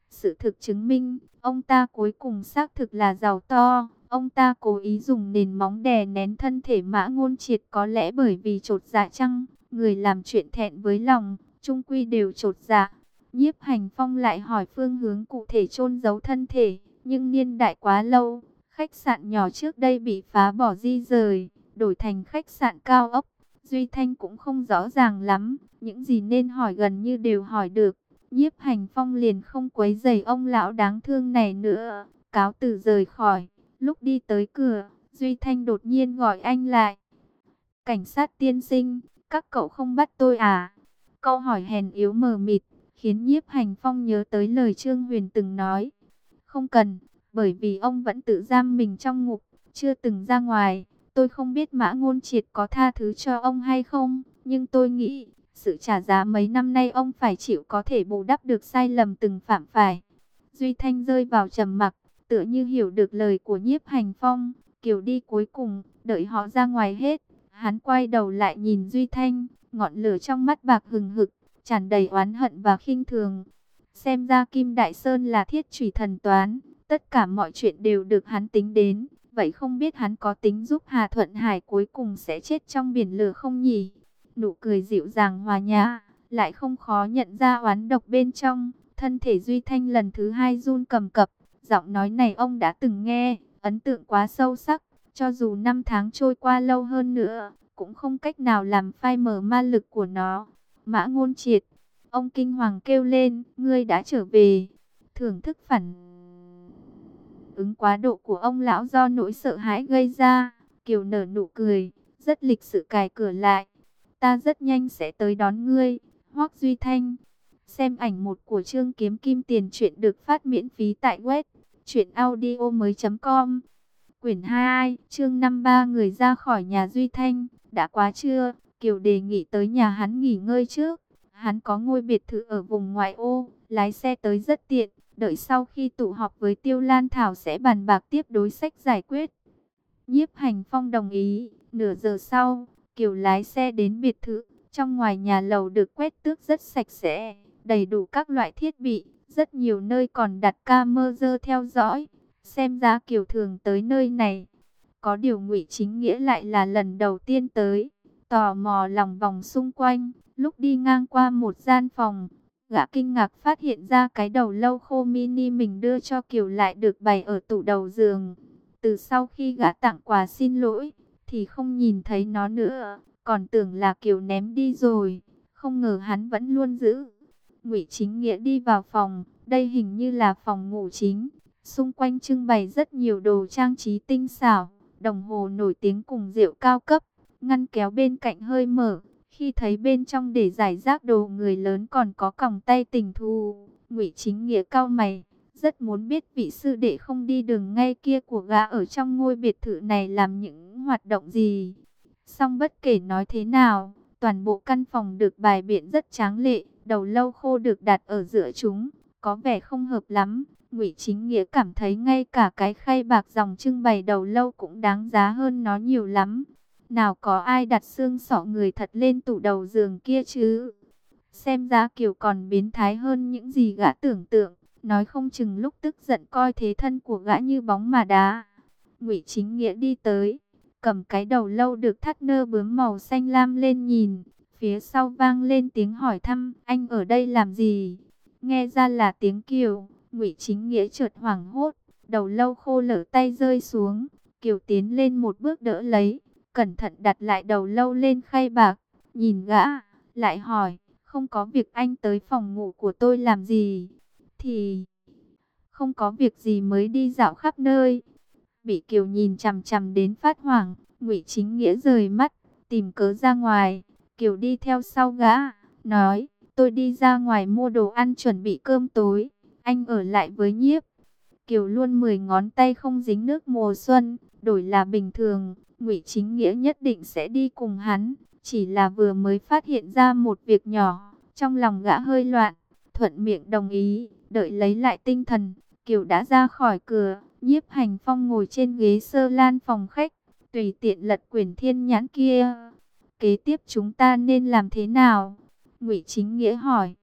Sự thực chứng minh, ông ta cuối cùng xác thực là giàu to. Ông ta cố ý dùng nền móng đè nén thân thể Mã Ngôn Triệt, có lẽ bởi vì chột dạ chăng? Người làm chuyện thẹn với lòng, chung quy đều chột dạ. Nhiếp Hành Phong lại hỏi phương hướng cụ thể chôn giấu thân thể, nhưng niên đại quá lâu, khách sạn nhỏ trước đây bị phá bỏ di rời, đổi thành khách sạn cao ốc. Duy Thanh cũng không rõ ràng lắm, những gì nên hỏi gần như đều hỏi được. Nhiếp Hành Phong liền không quấy rầy ông lão đáng thương này nữa, cáo từ rời khỏi. Lúc đi tới cửa, Duy Thanh đột nhiên gọi anh lại. Cảnh sát tiên sinh, các cậu không bắt tôi à? Câu hỏi hèn yếu mờ mịt, khiến Nhiếp Hành Phong nhớ tới lời Trương Huyền từng nói. Không cần, bởi vì ông vẫn tự giam mình trong ngục, chưa từng ra ngoài. Tôi không biết Mã Ngôn Triệt có tha thứ cho ông hay không, nhưng tôi nghĩ, sự trả giá mấy năm nay ông phải chịu có thể bù đắp được sai lầm từng phạm phải. Duy Thanh rơi vào trầm mặc, tựa như hiểu được lời của Nhiếp Hành Phong. Kiểu đi cuối cùng, đợi họ ra ngoài hết, hắn quay đầu lại nhìn Duy Thanh, ngọn lửa trong mắt bạc hừng hực, tràn đầy oán hận và khinh thường. Xem ra Kim Đại Sơn là thiết chủy thần toán, tất cả mọi chuyện đều được hắn tính đến. Vậy không biết hắn có tính giúp Hà Thuận Hải cuối cùng sẽ chết trong biển lửa không nhỉ? Nụ cười dịu dàng hòa nhã, lại không khó nhận ra oán độc bên trong. Thân thể Duy Thanh lần thứ hai run cầm cập, giọng nói này ông đã từng nghe, ấn tượng quá sâu sắc. Cho dù năm tháng trôi qua lâu hơn nữa, cũng không cách nào làm phai mờ ma lực của nó. Mã Ngôn Triệt, ông kinh hoàng kêu lên, ngươi đã trở về. Thưởng thức phản ứng quá độ của ông lão do nỗi sợ hãi gây ra, Kiều nở nụ cười, rất lịch sự cài cửa lại. Ta rất nhanh sẽ tới đón ngươi, Hoắc Duy Thanh. Xem ảnh một của Trương Kiếm Kim, tiền truyện được phát miễn phí tại web truyện audio mới chấm com. Quyển hai, chương năm ba, người ra khỏi nhà Duy Thanh. Đã quá trưa, Kiều đề nghị tới nhà hắn nghỉ ngơi trước. Hắn có ngôi biệt thự ở vùng ngoại ô, lái xe tới rất tiện. Đợi sau khi tụ họp với Tiêu Lan Thảo sẽ bàn bạc tiếp đối sách giải quyết. Nhiếp Hành Phong đồng ý. Nửa giờ sau, Kiều lái xe đến biệt thự. Trong ngoài nhà lầu được quét tước rất sạch sẽ, đầy đủ các loại thiết bị. Rất nhiều nơi còn đặt camera theo dõi. Xem ra Kiều thường tới nơi này. Có điều Ngụy Chính Nghĩa lại là lần đầu tiên tới. Tò mò lòng vòng xung quanh. Lúc đi ngang qua một gian phòng, gã kinh ngạc phát hiện ra cái đầu lâu khô mini mình đưa cho Kiều lại được bày ở tủ đầu giường. Từ sau khi gã tặng quà xin lỗi, thì không nhìn thấy nó nữa. Còn tưởng là Kiều ném đi rồi. Không ngờ hắn vẫn luôn giữ. Ngụy Chính Nghĩa đi vào phòng. Đây hình như là phòng ngủ chính. Xung quanh trưng bày rất nhiều đồ trang trí tinh xảo, đồng hồ nổi tiếng cùng rượu cao cấp. Ngăn kéo bên cạnh hơi mở, khi thấy bên trong để giải rác đồ người lớn còn có còng tay tình thù. Ngụy Chính Nghĩa cau mày, rất muốn biết vị sư đệ không đi đường ngay kia của gã ở trong ngôi biệt thự này làm những hoạt động gì. Song bất kể nói thế nào, toàn bộ căn phòng được bài biện rất tráng lệ, đầu lâu khô được đặt ở giữa chúng, có vẻ không hợp lắm. Ngụy Chính Nghĩa cảm thấy ngay cả cái khay bạc dòng trưng bày đầu lâu cũng đáng giá hơn nó nhiều lắm. Nào có ai đặt xương sọ người thật lên tủ đầu giường kia chứ? Xem ra Kiều còn biến thái hơn những gì gã tưởng tượng. Nói không chừng lúc tức giận coi thế thân của gã như bóng mà đá. Ngụy Chính Nghĩa đi tới, cầm cái đầu lâu được thắt nơ bướm màu xanh lam lên nhìn. Phía sau vang lên tiếng hỏi thăm, anh ở đây làm gì? Nghe ra là tiếng Kiều. Ngụy Chính Nghĩa chợt hoảng hốt, đầu lâu khô lở tay rơi xuống. Kiều tiến lên một bước đỡ lấy, cẩn thận đặt lại đầu lâu lên khay bạc, nhìn gã, lại hỏi, không có việc anh tới phòng ngủ của tôi làm gì? Thì không có việc gì mới đi dạo khắp nơi. Bị Kiều nhìn chằm chằm đến phát hoảng, Ngụy Chính Nghĩa rời mắt, tìm cớ ra ngoài. Kiều đi theo sau gã, nói, tôi đi ra ngoài mua đồ ăn chuẩn bị cơm tối, anh ở lại với Nhiếp. Kiều luôn mười ngón tay không dính nước mùa xuân, đổi là bình thường, Ngụy Chính Nghĩa nhất định sẽ đi cùng hắn. Chỉ là vừa mới phát hiện ra một việc nhỏ, trong lòng gã hơi loạn, thuận miệng đồng ý. Đợi lấy lại tinh thần, Kiều đã ra khỏi cửa. Nhiếp Hành Phong ngồi trên ghế sơ lan phòng khách, tùy tiện lật quyển thiên nhãn kia. Kế tiếp chúng ta nên làm thế nào? Ngụy Chính Nghĩa hỏi.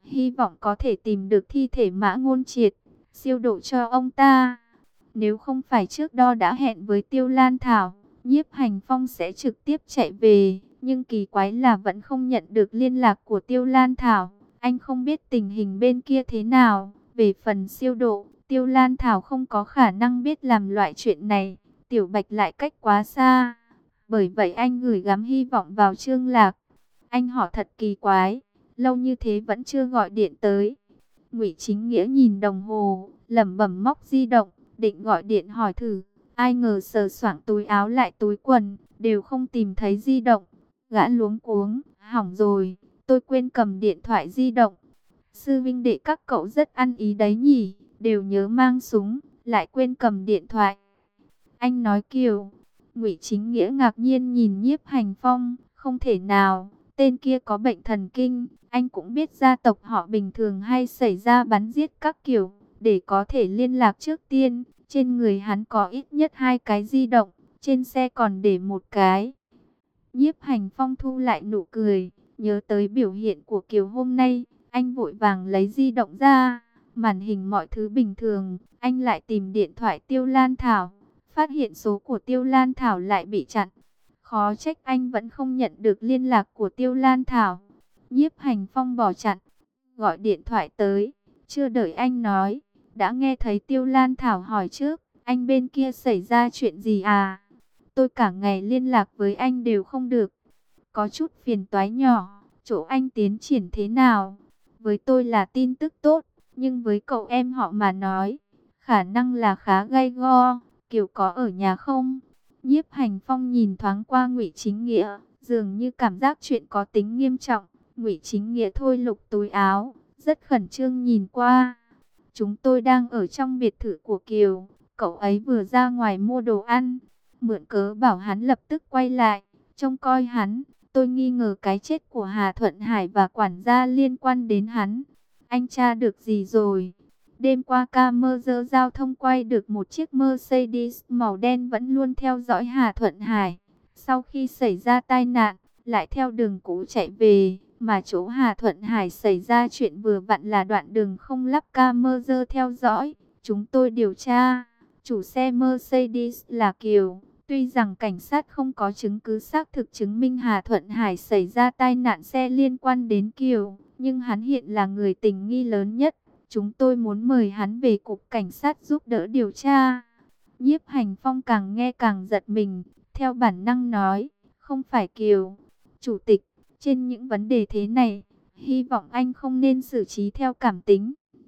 hy vọng có thể tìm được thi thể Mã Ngôn Triệt, siêu độ cho ông ta. Nếu không phải trước đó đã hẹn với Tiêu Lan Thảo, Nhiếp Hành Phong sẽ trực tiếp chạy về. Nhưng kỳ quái là vẫn không nhận được liên lạc của Tiêu Lan Thảo. Anh không biết tình hình bên kia thế nào. Về phần siêu độ, Tiêu Lan Thảo không có khả năng biết làm loại chuyện này. Tiểu Bạch lại cách quá xa. Bởi vậy anh gửi gắm hy vọng vào Trương Lạc. Anh họ thật kỳ quái, lâu như thế vẫn chưa gọi điện tới. Ngụy Chính Nghĩa nhìn đồng hồ, lẩm bẩm móc di động, định gọi điện hỏi thử. Ai ngờ sờ soạng túi áo lại túi quần, đều không tìm thấy di động. Gã luống cuống, hỏng rồi, tôi quên cầm điện thoại di động. Sư vinh đệ các cậu rất ăn ý đấy nhỉ, đều nhớ mang súng, lại quên cầm điện thoại. Anh nói Kiều. Ngụy Chính Nghĩa ngạc nhiên nhìn Nhiếp Hành Phong, không thể nào, tên kia có bệnh thần kinh. Anh cũng biết gia tộc họ bình thường hay xảy ra bắn giết các kiểu, để có thể liên lạc trước tiên. Trên người hắn có ít nhất hai cái di động, trên xe còn để một cái. Nhiếp Hành Phong thu lại nụ cười, nhớ tới biểu hiện của Kiều hôm nay, anh vội vàng lấy di động ra, màn hình mọi thứ bình thường, anh lại tìm điện thoại Tiêu Lan Thảo, phát hiện số của Tiêu Lan Thảo lại bị chặn. Khó trách anh vẫn không nhận được liên lạc của Tiêu Lan Thảo. Nhiếp Hành Phong bỏ chặn, gọi điện thoại tới, chưa đợi anh nói, đã nghe thấy Tiêu Lan Thảo hỏi trước, anh bên kia xảy ra chuyện gì à? Tôi cả ngày liên lạc với anh đều không được. Có chút phiền toái nhỏ, chỗ anh tiến triển thế nào? Với tôi là tin tức tốt, nhưng với cậu em họ mà nói, khả năng là khá gay go. Kiều có ở nhà không? Nhiếp Hành Phong nhìn thoáng qua Ngụy Chính Nghĩa, dường như cảm giác chuyện có tính nghiêm trọng. Ngụy Chính Nghĩa thôi lục túi áo, rất khẩn trương nhìn qua. Chúng tôi đang ở trong biệt thự của Kiều, cậu ấy vừa ra ngoài mua đồ ăn. Mượn cớ bảo hắn lập tức quay lại, trông coi hắn. Tôi nghi ngờ cái chết của Hà Thuận Hải và quản gia liên quan đến hắn. Anh tra được gì rồi? Đêm qua camera giao thông quay được một chiếc Mercedes màu đen vẫn luôn theo dõi Hà Thuận Hải. Sau khi xảy ra tai nạn, lại theo đường cũ chạy về. Mà chỗ Hà Thuận Hải xảy ra chuyện vừa vặn là đoạn đường không lắp camera theo dõi. Chúng tôi điều tra, chủ xe Mercedes là Kiều. Tuy rằng cảnh sát không có chứng cứ xác thực chứng minh Hà Thuận Hải xảy ra tai nạn xe liên quan đến Kiều, nhưng hắn hiện là người tình nghi lớn nhất. Chúng tôi muốn mời hắn về cục cảnh sát giúp đỡ điều tra. Nhiếp Hành Phong càng nghe càng giật mình, theo bản năng nói, không phải Kiều. Chủ tịch, trên những vấn đề thế này, hy vọng anh không nên xử trí theo cảm tính.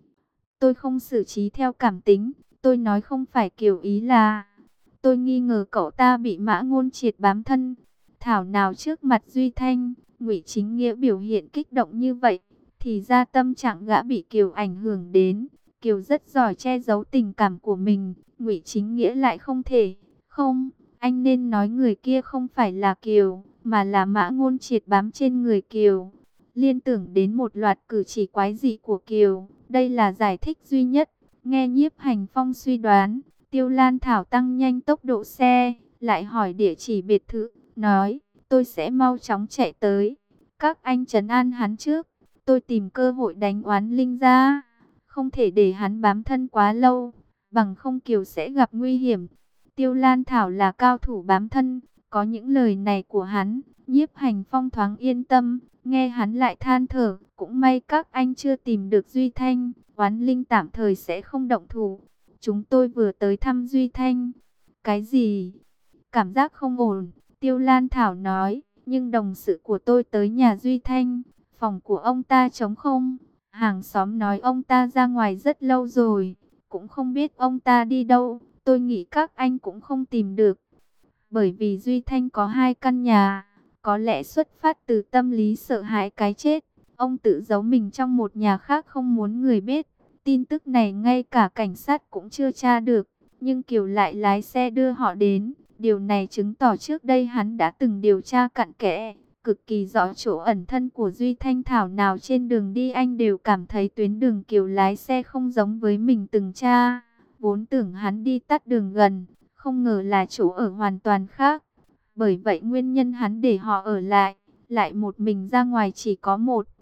Tôi không xử trí theo cảm tính, tôi nói không phải Kiều ý là... Tôi nghi ngờ cậu ta bị Mã Ngôn Triệt bám thân. Thảo nào trước mặt Duy Thanh, Ngụy Chính Nghĩa biểu hiện kích động như vậy, thì ra tâm trạng gã bị Kiều ảnh hưởng đến. Kiều rất giỏi che giấu tình cảm của mình, Ngụy Chính Nghĩa lại không thể. Không, anh nên nói người kia không phải là Kiều, mà là Mã Ngôn Triệt bám trên người Kiều. Liên tưởng đến một loạt cử chỉ quái dị của Kiều, đây là giải thích duy nhất. Nghe Nhiếp Hành Phong suy đoán, Tiêu Lan Thảo tăng nhanh tốc độ xe, lại hỏi địa chỉ biệt thự, nói, tôi sẽ mau chóng chạy tới. Các anh trấn an hắn trước, tôi tìm cơ hội đánh oán linh ra, không thể để hắn bám thân quá lâu, bằng không Kiều sẽ gặp nguy hiểm. Tiêu Lan Thảo là cao thủ bám thân, có những lời này của hắn, Nhiếp Hành Phong thoáng yên tâm, nghe hắn lại than thở, cũng may các anh chưa tìm được Duy Thanh, oán linh tạm thời sẽ không động thủ. Chúng tôi vừa tới thăm Duy Thanh. Cái gì? Cảm giác không ổn, Tiêu Lan Thảo nói, nhưng đồng sự của tôi tới nhà Duy Thanh, phòng của ông ta trống không. Hàng xóm nói ông ta ra ngoài rất lâu rồi, cũng không biết ông ta đi đâu, tôi nghĩ các anh cũng không tìm được. Bởi vì Duy Thanh có hai căn nhà, có lẽ xuất phát từ tâm lý sợ hãi cái chết, ông tự giấu mình trong một nhà khác không muốn người biết. Tin tức này ngay cả cảnh sát cũng chưa tra được, nhưng Kiều lại lái xe đưa họ đến. Điều này chứng tỏ trước đây hắn đã từng điều tra cặn kẽ, cực kỳ rõ chỗ ẩn thân của Duy Thanh. Thảo nào trên đường đi anh đều cảm thấy tuyến đường Kiều lái xe không giống với mình từng tra. Vốn tưởng hắn đi tắt đường gần, không ngờ là chỗ ở hoàn toàn khác. Bởi vậy nguyên nhân hắn để họ ở lại, lại một mình ra ngoài chỉ có một.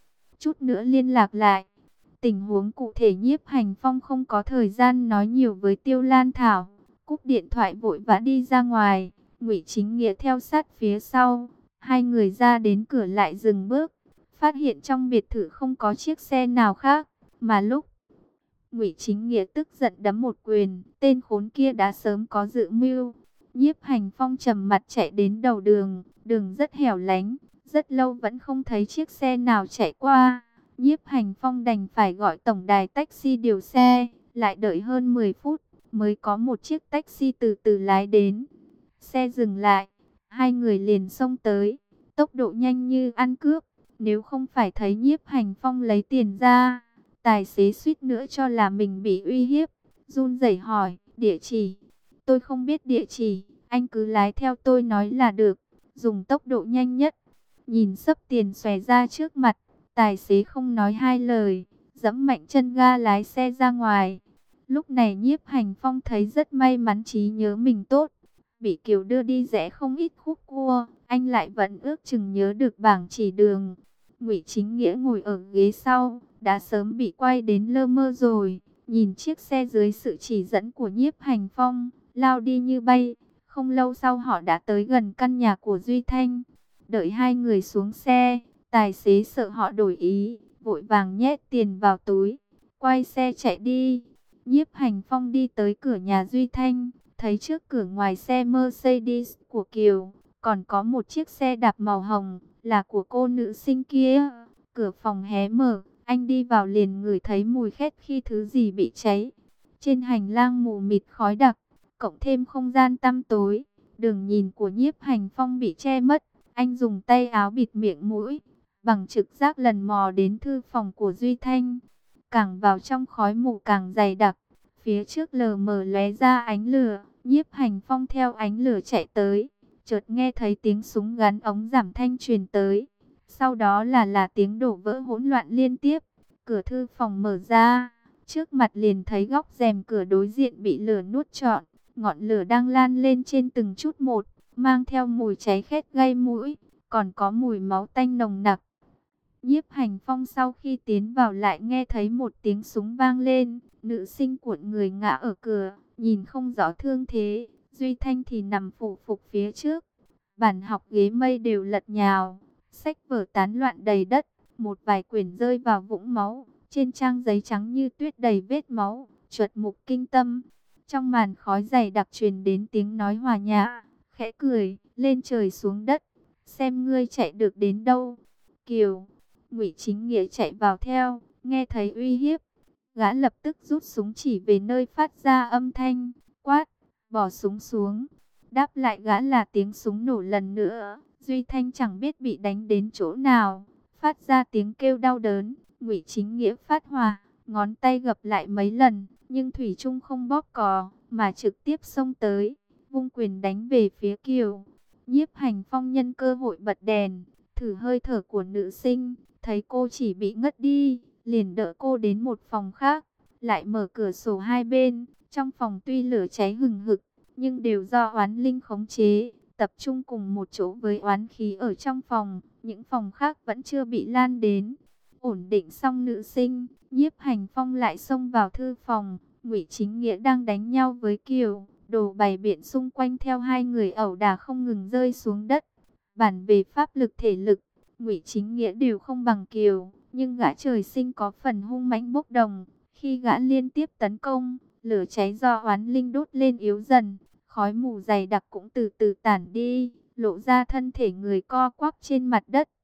chút nữa liên lạc lại. Tình huống cụ thể Nhiếp Hành Phong không có thời gian nói nhiều với Tiêu Lan Thảo, cúp điện thoại vội vã đi ra ngoài. Ngụy Chính Nghĩa theo sát phía sau, hai người ra đến cửa lại dừng bước, phát hiện trong biệt thự không có chiếc xe nào khác, mà lúc Ngụy Chính Nghĩa tức giận đấm một quyền, tên khốn kia đã sớm có dự mưu. Nhiếp Hành Phong trầm mặt chạy đến đầu đường, đường rất hẻo lánh, rất lâu vẫn không thấy chiếc xe nào chạy qua. Nhiếp Hành Phong đành phải gọi tổng đài taxi điều xe, lại đợi hơn mười phút mới có một chiếc taxi từ từ lái đến. Xe dừng lại, hai người liền xông tới, tốc độ nhanh như ăn cướp. Nếu không phải thấy Nhiếp Hành Phong lấy tiền ra, tài xế suýt nữa cho là mình bị uy hiếp, run rẩy hỏi, địa chỉ. Tôi không biết địa chỉ, anh cứ lái theo tôi nói là được, dùng tốc độ nhanh nhất. Nhìn xấp tiền xòe ra trước mặt, tài xế không nói hai lời, giẫm mạnh chân ga lái xe ra ngoài. Lúc này Nhiếp Hành Phong thấy rất may mắn trí nhớ mình tốt, bị Kiều đưa đi rẽ không ít khúc cua, anh lại vẫn ước chừng nhớ được bảng chỉ đường. Ngụy Chính Nghĩa ngồi ở ghế sau, đã sớm bị quay đến lơ mơ rồi, nhìn chiếc xe dưới sự chỉ dẫn của Nhiếp Hành Phong, lao đi như bay. Không lâu sau họ đã tới gần căn nhà của Duy Thanh. Đợi hai người xuống xe, tài xế sợ họ đổi ý, vội vàng nhét tiền vào túi, quay xe chạy đi. Nhiếp Hành Phong đi tới cửa nhà Duy Thanh, thấy trước cửa ngoài xe Mercedes của Kiều, còn có một chiếc xe đạp màu hồng, là của cô nữ sinh kia. Cửa phòng hé mở, anh đi vào liền ngửi thấy mùi khét khi thứ gì bị cháy. Trên hành lang mù mịt khói đặc, cộng thêm không gian tăm tối, đường nhìn của Nhiếp Hành Phong bị che mất. Anh dùng tay áo bịt miệng mũi, bằng trực giác lần mò đến thư phòng của Duy Thanh. Càng vào trong khói mù càng dày đặc, phía trước lờ mờ lóe ra ánh lửa. Nhiếp Hành Phong theo ánh lửa chạy tới, chợt nghe thấy tiếng súng gắn ống giảm thanh truyền tới. Sau đó là là tiếng đổ vỡ hỗn loạn liên tiếp. Cửa thư phòng mở ra, trước mặt liền thấy góc rèm cửa đối diện bị lửa nuốt trọn. Ngọn lửa đang lan lên trên từng chút một, mang theo mùi cháy khét gây mũi, còn có mùi máu tanh nồng nặc. Nhiếp Hành Phong sau khi tiến vào lại nghe thấy một tiếng súng vang lên, nữ sinh cuộn người ngã ở cửa, nhìn không rõ thương thế. Duy Thanh thì nằm phủ phục phía trước, bàn học ghế mây đều lật nhào, sách vở tán loạn đầy đất, một vài quyển rơi vào vũng máu, trên trang giấy trắng như tuyết đầy vết máu, chuột mục kinh tâm. Trong màn khói dày đặc truyền đến tiếng nói hòa nhã, khẽ cười, lên trời xuống đất, xem ngươi chạy được đến đâu. Kiều, Ngụy Chính Nghĩa chạy vào theo, nghe thấy uy hiếp, gã lập tức rút súng chỉ về nơi phát ra âm thanh, quát, bỏ súng xuống. Đáp lại gã là tiếng súng nổ lần nữa. Duy Thanh chẳng biết bị đánh đến chỗ nào, phát ra tiếng kêu đau đớn. Ngụy Chính Nghĩa phát hỏa, ngón tay gập lại mấy lần, nhưng thủy chung không bóp cò, mà trực tiếp xông tới, vung quyền đánh về phía Kiều. Nhiếp Hành Phong nhân cơ hội bật đèn, thử hơi thở của nữ sinh, thấy cô chỉ bị ngất đi, liền đỡ cô đến một phòng khác, lại mở cửa sổ hai bên. Trong phòng tuy lửa cháy hừng hực, nhưng đều do oán linh khống chế, tập trung cùng một chỗ với oán khí ở trong phòng. Những phòng khác vẫn chưa bị lan đến. Ổn định xong nữ sinh, Nhiếp Hành Phong lại xông vào thư phòng. Ngụy Chính Nghĩa đang đánh nhau với Kiều, đồ bày biện xung quanh theo hai người ẩu đả không ngừng rơi xuống đất. Bản về pháp lực thể lực, Ngụy Chính Nghĩa đều không bằng Kiều, nhưng gã trời sinh có phần hung mãnh bốc đồng. Khi gã liên tiếp tấn công, lửa cháy do oán linh đốt lên yếu dần, khói mù dày đặc cũng từ từ tản đi, lộ ra thân thể người co quắp trên mặt đất.